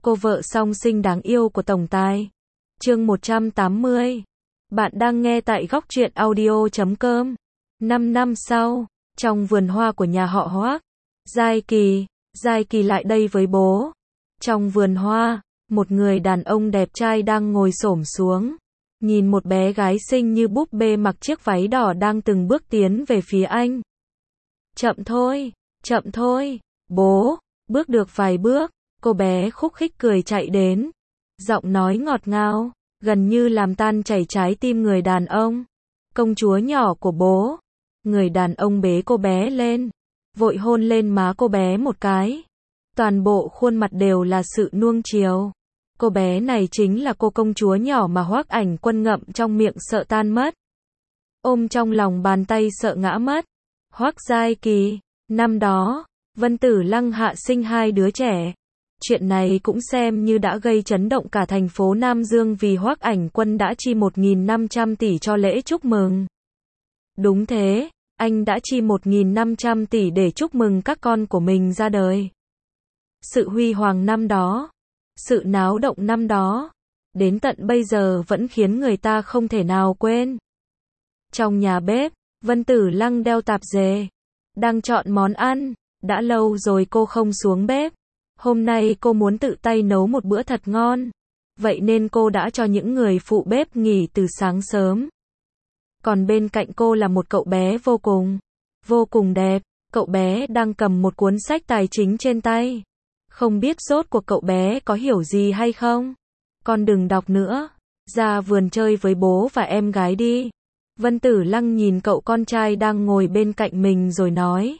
cô vợ song sinh đáng yêu của tổng tài. Chương 180. Bạn đang nghe tại góc truyện audio.com. 5 năm sau, trong vườn hoa của nhà họ Hoác, Giai Kỳ lại đây với bố. Trong vườn hoa, một người đàn ông đẹp trai đang ngồi xổm xuống, nhìn một bé gái xinh như búp bê mặc chiếc váy đỏ đang từng bước tiến về phía anh. Chậm thôi, bố. Bước được vài bước, cô bé khúc khích cười chạy đến. Giọng nói ngọt ngào, gần như làm tan chảy trái tim người đàn ông. Công chúa nhỏ của bố. Người đàn ông bế cô bé lên, vội hôn lên má cô bé một cái. Toàn bộ khuôn mặt đều là sự nuông chiều. Cô bé này chính là cô công chúa nhỏ mà Hoác Ảnh Quân ngậm trong miệng sợ tan mất. Ôm trong lòng bàn tay sợ ngã mất. Hoác Giai Kỳ. Năm đó, Vân Tử Lăng hạ sinh 2 đứa trẻ. Chuyện này cũng xem như đã gây chấn động cả thành phố Nam Dương vì Hoác Ảnh Quân đã chi 1.500 tỷ cho lễ chúc mừng. Đúng thế, anh đã chi 1.500 tỷ để chúc mừng các con của mình ra đời. Sự huy hoàng năm đó, sự náo động năm đó, đến tận bây giờ vẫn khiến người ta không thể nào quên. Trong nhà bếp, Vân Tử Lăng đeo tạp dề, đang chọn món ăn. Đã lâu rồi cô không xuống bếp. Hôm nay cô muốn tự tay nấu một bữa thật ngon. Vậy nên cô đã cho những người phụ bếp nghỉ từ sáng sớm. Còn bên cạnh cô là một cậu bé vô cùng đẹp. Cậu bé đang cầm một cuốn sách tài chính trên tay. Không biết rốt cuộc cậu bé có hiểu gì hay không? Con đừng đọc nữa. Ra vườn chơi với bố và em gái đi. Vân Tử Lăng nhìn cậu con trai đang ngồi bên cạnh mình rồi nói.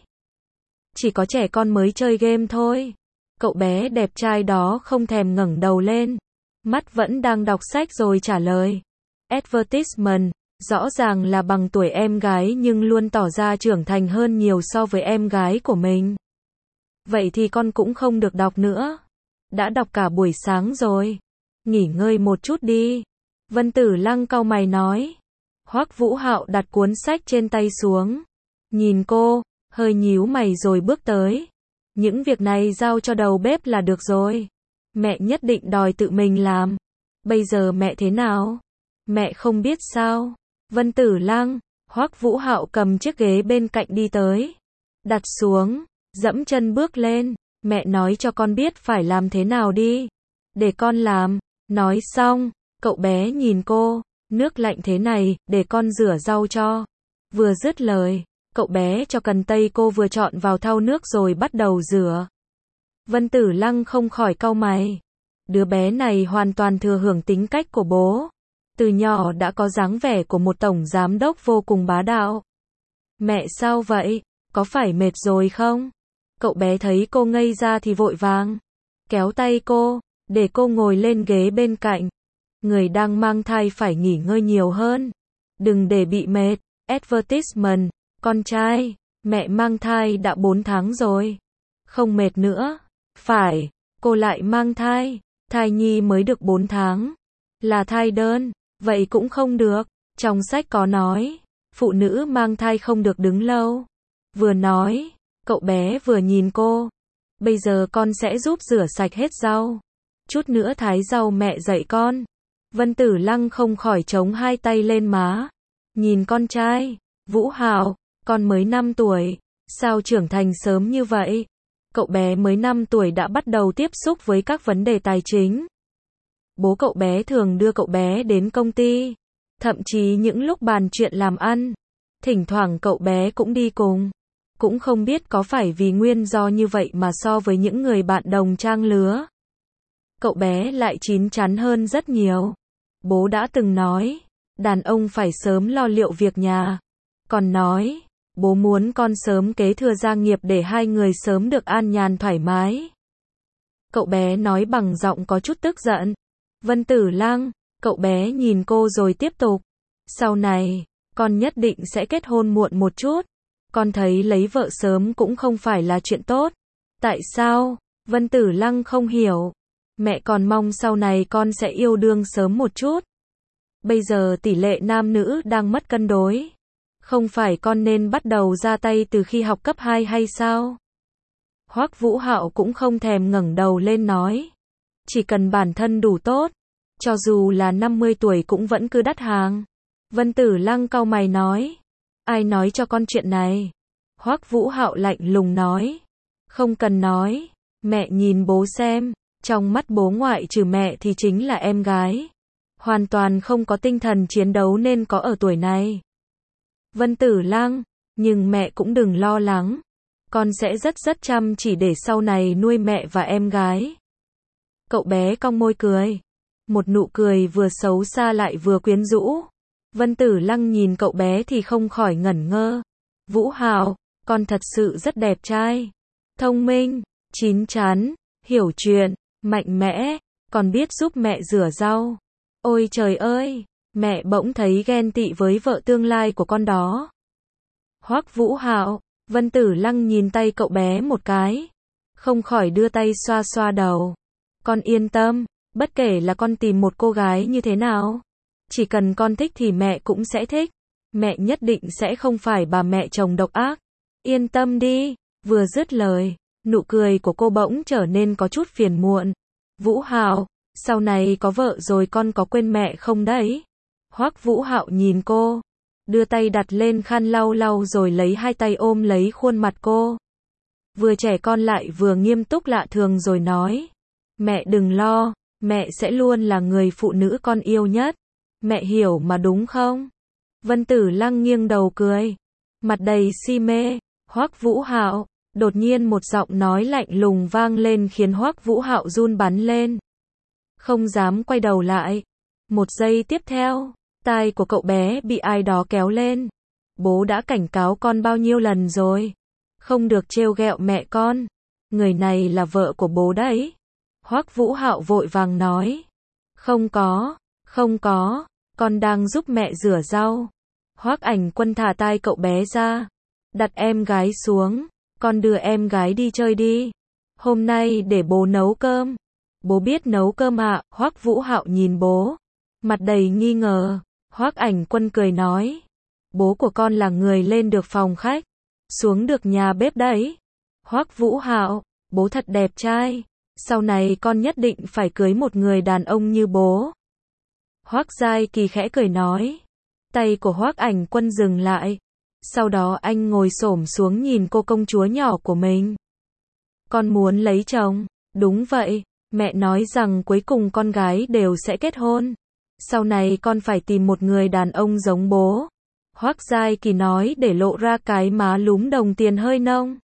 Chỉ có trẻ con mới chơi game thôi. Cậu bé đẹp trai đó không thèm ngẩng đầu lên. Mắt vẫn đang đọc sách rồi trả lời. Advertisement, rõ ràng là bằng tuổi em gái nhưng luôn tỏ ra trưởng thành hơn nhiều so với em gái của mình. Vậy thì con cũng không được đọc nữa. Đã đọc cả buổi sáng rồi. Nghỉ ngơi một chút đi. Vân Tử Lăng cau mày nói. Hoắc Vũ Hạo đặt cuốn sách trên tay xuống. Nhìn cô, hơi nhíu mày rồi bước tới. Những việc này giao cho đầu bếp là được rồi. Mẹ nhất định đòi tự mình làm. Bây giờ mẹ thế nào? Mẹ không biết sao? Vân Tử Lăng, Hoắc Vũ Hạo cầm chiếc ghế bên cạnh đi tới. Đặt xuống, dẫm chân bước lên. Mẹ nói cho con biết phải làm thế nào đi. Để con làm. Nói xong, cậu bé nhìn cô. Nước lạnh thế này, để con rửa rau cho. Vừa dứt lời, cậu bé cho cần tây cô vừa chọn vào thau nước rồi bắt đầu rửa. Vân Tử Lăng không khỏi cau mày. Đứa bé này hoàn toàn thừa hưởng tính cách của bố. Từ nhỏ đã có dáng vẻ của một tổng giám đốc vô cùng bá đạo. Mẹ sao vậy? Có phải mệt rồi không? Cậu bé thấy cô ngây ra thì vội vàng kéo tay cô, để cô ngồi lên ghế bên cạnh. Người đang mang thai phải nghỉ ngơi nhiều hơn. Đừng để bị mệt. Advertisement, con trai, mẹ mang thai đã 4 tháng rồi. Không mệt nữa. Phải, cô lại mang thai. Thai nhi mới được 4 tháng. Là thai đơn, vậy cũng không được. Trong sách có nói, phụ nữ mang thai không được đứng lâu. Vừa nói, cậu bé vừa nhìn cô. Bây giờ con sẽ giúp rửa sạch hết rau. Chút nữa thái rau mẹ dạy con. Vân Tử Lăng không khỏi chống 2 tay lên má. Nhìn con trai. Vũ Hạo, con mới 5 tuổi. Sao trưởng thành sớm như vậy? Cậu bé mới 5 tuổi đã bắt đầu tiếp xúc với các vấn đề tài chính. Bố cậu bé thường đưa cậu bé đến công ty. Thậm chí những lúc bàn chuyện làm ăn. Thỉnh thoảng cậu bé cũng đi cùng. Cũng không biết có phải vì nguyên do như vậy mà so với những người bạn đồng trang lứa, cậu bé lại chín chắn hơn rất nhiều. Bố đã từng nói, đàn ông phải sớm lo liệu việc nhà. Còn nói, bố muốn con sớm kế thừa gia nghiệp để 2 người sớm được an nhàn thoải mái. Cậu bé nói bằng giọng có chút tức giận. Vân Tử Lăng, cậu bé nhìn cô rồi tiếp tục. Sau này, con nhất định sẽ kết hôn muộn một chút. Con thấy lấy vợ sớm cũng không phải là chuyện tốt. Tại sao? Vân Tử Lăng không hiểu. Mẹ còn mong sau này con sẽ yêu đương sớm một chút. Bây giờ tỷ lệ nam nữ đang mất cân đối. Không phải con nên bắt đầu ra tay từ khi học cấp 2 hay sao? Hoắc Vũ Hạo cũng không thèm ngẩng đầu lên nói. Chỉ cần bản thân đủ tốt, cho dù là 50 tuổi cũng vẫn cứ đắt hàng. Vân Tử Lăng cau mày nói. Ai nói cho con chuyện này? Hoắc Vũ Hạo lạnh lùng nói. Không cần nói, mẹ nhìn bố xem, trong mắt bố ngoại trừ mẹ thì chính là em gái. Hoàn toàn không có tinh thần chiến đấu nên có ở tuổi này. Vân Tử Lăng, nhưng mẹ cũng đừng lo lắng. Con sẽ rất chăm chỉ để sau này nuôi mẹ và em gái. Cậu bé cong môi cười. Một nụ cười vừa xấu xa lại vừa quyến rũ. Vân Tử Lăng nhìn cậu bé thì không khỏi ngẩn ngơ. Vũ Hạo, con thật sự rất đẹp trai. Thông minh, chín chắn, hiểu chuyện, mạnh mẽ, còn biết giúp mẹ rửa rau. Ôi trời ơi, mẹ bỗng thấy ghen tị với vợ tương lai của con đó. Hoắc Vũ Hạo, Vân Tử Lăng nhìn tay cậu bé một cái. Không khỏi đưa tay xoa xoa đầu. Con yên tâm, bất kể là con tìm một cô gái như thế nào. Chỉ cần con thích thì mẹ cũng sẽ thích. Mẹ nhất định sẽ không phải bà mẹ chồng độc ác. Yên tâm đi, vừa dứt lời, nụ cười của cô bỗng trở nên có chút phiền muộn. Vũ Hạo, sau này có vợ rồi con có quên mẹ không đấy? Hoắc Vũ Hạo nhìn cô, đưa tay đặt lên khăn lau lau rồi lấy hai tay ôm lấy khuôn mặt cô. Vừa trẻ con lại vừa nghiêm túc lạ thường rồi nói. Mẹ đừng lo, mẹ sẽ luôn là người phụ nữ con yêu nhất. Mẹ hiểu mà đúng không? Vân Tử Lăng nghiêng đầu cười, mặt đầy si mê. Hoắc Vũ Hạo, đột nhiên một giọng nói lạnh lùng vang lên khiến Hoắc Vũ Hạo run bắn lên. Không dám quay đầu lại. Một giây tiếp theo, tai của cậu bé bị ai đó kéo lên. Bố đã cảnh cáo con bao nhiêu lần rồi. Không được trêu ghẹo mẹ con. Người này là vợ của bố đấy. Hoắc Vũ Hạo vội vàng nói. Không có, con đang giúp mẹ rửa rau. Hoắc Ảnh Quân thả tai cậu bé ra. Đặt em gái xuống, con đưa em gái đi chơi đi. Hôm nay để bố nấu cơm. Bố biết nấu cơm ạ? Hoắc Vũ Hạo nhìn bố, mặt đầy nghi ngờ. Hoắc Ảnh Quân cười nói. Bố của con là người lên được phòng khách, xuống được nhà bếp đấy. Hoắc Vũ Hạo, bố thật đẹp trai. Sau này con nhất định phải cưới một người đàn ông như bố. Hoắc Giai Kỳ khẽ cười nói. Tay của Hoắc Ảnh Quân dừng lại. Sau đó anh ngồi xổm xuống nhìn cô công chúa nhỏ của mình. Con muốn lấy chồng? Đúng vậy, mẹ nói rằng cuối cùng con gái đều sẽ kết hôn. Sau này con phải tìm một người đàn ông giống bố. Hoắc Giai Kỳ nói để lộ ra cái má lúm đồng tiền hơi nông.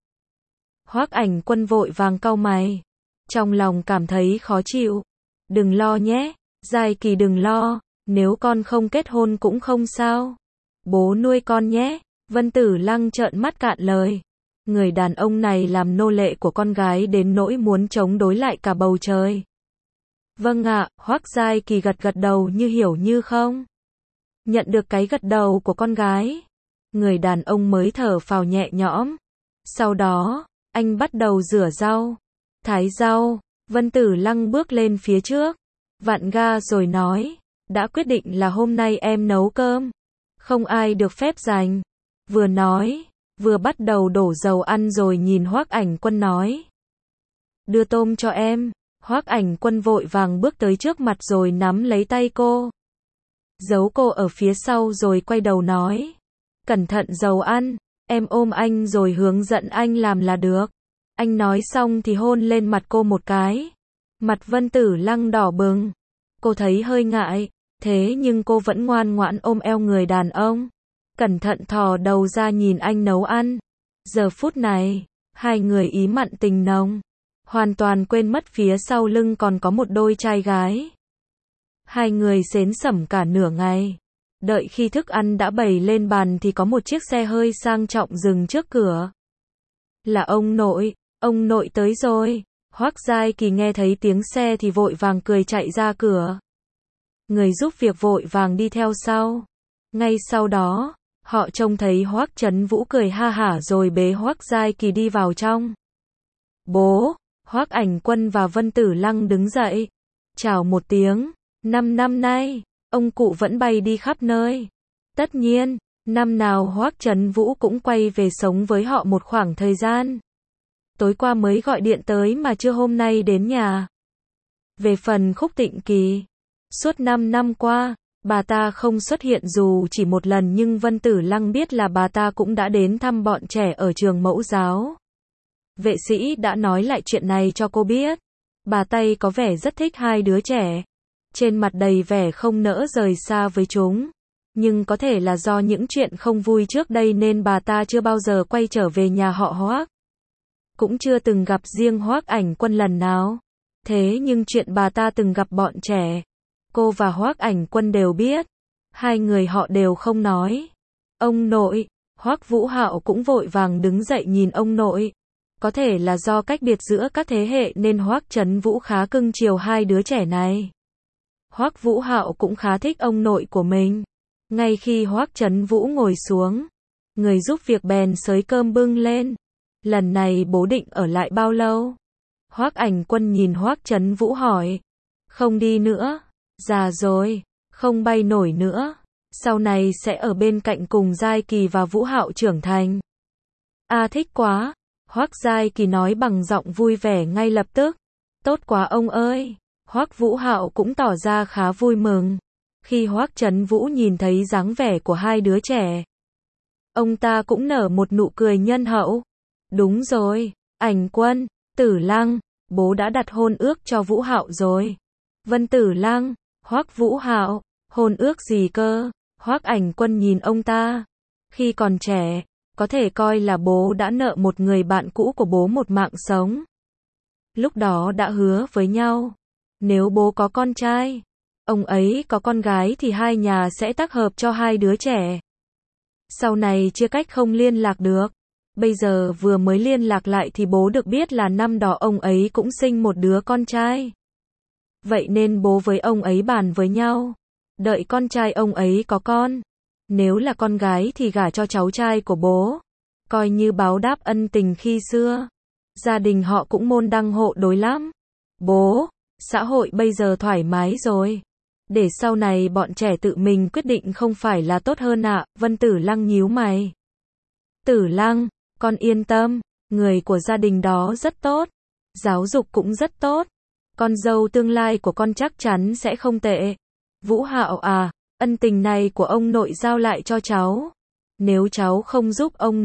Hoắc Ảnh Quân vội vàng cau mày, trong lòng cảm thấy khó chịu. Đừng lo nhé, Giai Kỳ đừng lo, nếu con không kết hôn cũng không sao. Bố nuôi con nhé. Vân Tử Lăng trợn mắt cạn lời. Người đàn ông này làm nô lệ của con gái đến nỗi muốn chống đối lại cả bầu trời. Vâng ạ, Hoắc Giai Kỳ gật gật đầu như hiểu như không. Nhận được cái gật đầu của con gái, người đàn ông mới thở phào nhẹ nhõm. Sau đó, anh bắt đầu rửa rau, thái rau. Vân Tử Lăng bước lên phía trước, vặn ga rồi nói. Đã quyết định là hôm nay em nấu cơm. Không ai được phép giành. Vừa nói, vừa bắt đầu đổ dầu ăn rồi nhìn Hoắc Ảnh Quân nói. Đưa tôm cho em. Hoắc Ảnh Quân vội vàng bước tới trước mặt rồi nắm lấy tay cô. Giấu cô ở phía sau rồi quay đầu nói. Cẩn thận dầu ăn, em ôm anh rồi hướng dẫn anh làm là được. Anh nói xong thì hôn lên mặt cô một cái. Mặt Vân Tử Lăng đỏ bừng. Cô thấy hơi ngại, thế nhưng cô vẫn ngoan ngoãn ôm eo người đàn ông. Cẩn thận thò đầu ra nhìn anh nấu ăn. Giờ phút này, hai người ý mặn tình nồng, hoàn toàn quên mất phía sau lưng còn có một đôi trai gái. Hai người xến xẩm cả nửa ngày. Đợi khi thức ăn đã bày lên bàn thì có một chiếc xe hơi sang trọng dừng trước cửa. Là ông nội tới rồi. Hoắc Giai Kỳ nghe thấy tiếng xe thì vội vàng cười chạy ra cửa. Người giúp việc vội vàng đi theo sau. Ngay sau đó, họ trông thấy Hoắc Trấn Vũ cười ha hả rồi bế Hoắc Giai Kỳ đi vào trong. Bố, Hoắc Ảnh Quân và Vân Tử Lăng đứng dậy. Chào một tiếng. 5 năm nay, ông cụ vẫn bay đi khắp nơi. Tất nhiên, năm nào Hoắc Trấn Vũ cũng quay về sống với họ một khoảng thời gian. Tối qua mới gọi điện tới mà trưa hôm nay đến nhà. Về phần Khúc Tịnh Kỳ, suốt 5 năm qua, bà ta không xuất hiện dù chỉ một lần, nhưng Vân Tử Lăng biết là bà ta cũng đã đến thăm bọn trẻ ở trường mẫu giáo. Vệ sĩ đã nói lại chuyện này cho cô biết. Bà Tây có vẻ rất thích hai đứa trẻ. Trên mặt đầy vẻ không nỡ rời xa với chúng. Nhưng có thể là do những chuyện không vui trước đây nên bà ta chưa bao giờ quay trở về nhà họ Hoác. Cũng chưa từng gặp riêng Hoác Ảnh Quân lần nào. Thế nhưng chuyện bà ta từng gặp bọn trẻ, cô và Hoác Ảnh Quân đều biết. Hai người họ đều không nói. Ông nội, Hoác Vũ Hạo cũng vội vàng đứng dậy nhìn ông nội. Có thể là do cách biệt giữa các thế hệ nên Hoác Trấn Vũ khá cưng chiều hai đứa trẻ này. Hoác Vũ Hạo cũng khá thích ông nội của mình. Ngay khi Hoác Trấn Vũ ngồi xuống, người giúp việc bèn xới cơm bưng lên. Lần này bố định ở lại bao lâu? Hoác Ảnh Quân nhìn Hoác Trấn Vũ hỏi. Không đi nữa, già rồi, không bay nổi nữa. Sau này sẽ ở bên cạnh cùng Giai Kỳ và Vũ Hạo trưởng thành. Thích quá, Hoác Giai Kỳ nói bằng giọng vui vẻ ngay lập tức. Tốt quá ông ơi. Hoác Vũ Hạo cũng tỏ ra khá vui mừng. Khi Hoác Trấn Vũ nhìn thấy dáng vẻ của hai đứa trẻ, ông ta cũng nở một nụ cười nhân hậu. Đúng rồi, Ảnh Quân, Tử Lăng, bố đã đặt hôn ước cho Vũ Hạo rồi. Vân Tử Lăng, Hoác Vũ Hạo, hôn ước gì cơ? Hoác Ảnh Quân nhìn ông ta. Khi còn trẻ, có thể coi là bố đã nợ một người bạn cũ của bố một mạng sống. Lúc đó đã hứa với nhau, nếu bố có con trai, ông ấy có con gái thì hai nhà sẽ tác hợp cho hai đứa trẻ. Sau này chia cách không liên lạc được. Bây giờ vừa mới liên lạc lại thì bố được biết là năm đó ông ấy cũng sinh một đứa con trai. Vậy nên bố với ông ấy bàn với nhau, đợi con trai ông ấy có con. Nếu là con gái thì gả cho cháu trai của bố, coi như báo đáp ân tình khi xưa. Gia đình họ cũng môn đăng hộ đối lắm. Bố, xã hội bây giờ thoải mái rồi. Để sau này bọn trẻ tự mình quyết định không phải là tốt hơn ạ? Vân Tử Lăng nhíu mày. Tử Lăng, con yên tâm, người của gia đình đó rất tốt. Giáo dục cũng rất tốt. Con dâu tương lai của con chắc chắn sẽ không tệ. Vũ Hạo à, ân tình này của ông nội giao lại cho cháu. Nếu cháu không giúp ông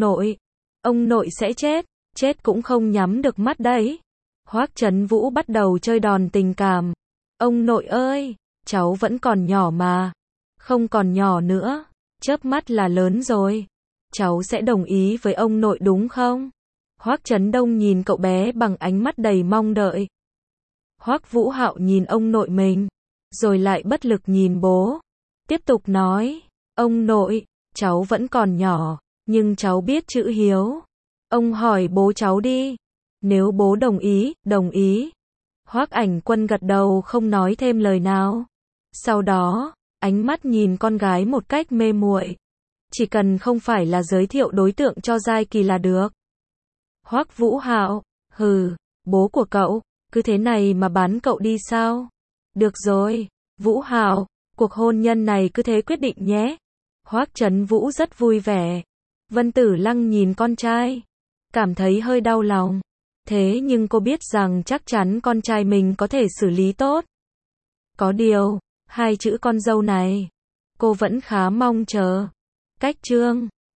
nội sẽ chết. Chết cũng không nhắm được mắt đấy. Hoác Trấn Vũ bắt đầu chơi đòn tình cảm. Ông nội ơi, cháu vẫn còn nhỏ mà. Không còn nhỏ nữa, chớp mắt là lớn rồi. Cháu sẽ đồng ý với ông nội đúng không? Hoác Trấn Đông nhìn cậu bé bằng ánh mắt đầy mong đợi. Hoác Vũ Hạo nhìn ông nội mình, rồi lại bất lực nhìn bố. Tiếp tục nói, ông nội, cháu vẫn còn nhỏ, nhưng cháu biết chữ hiếu. Ông hỏi bố cháu đi. Nếu bố đồng ý, đồng ý. Hoác Ảnh Quân gật đầu không nói thêm lời nào. Sau đó, ánh mắt nhìn con gái một cách mê muội. Chỉ cần không phải là giới thiệu đối tượng cho Giai Kỳ là được. Hoác Vũ Hạo, bố của cậu, cứ thế này mà bán cậu đi sao? Được rồi, Vũ Hạo, cuộc hôn nhân này cứ thế quyết định nhé. Hoác Trấn Vũ rất vui vẻ. Vân Tử Lăng nhìn con trai, cảm thấy hơi đau lòng. Thế nhưng cô biết rằng chắc chắn con trai mình có thể xử lý tốt. Có điều, hai chữ con dâu này, cô vẫn khá mong chờ. Cách chương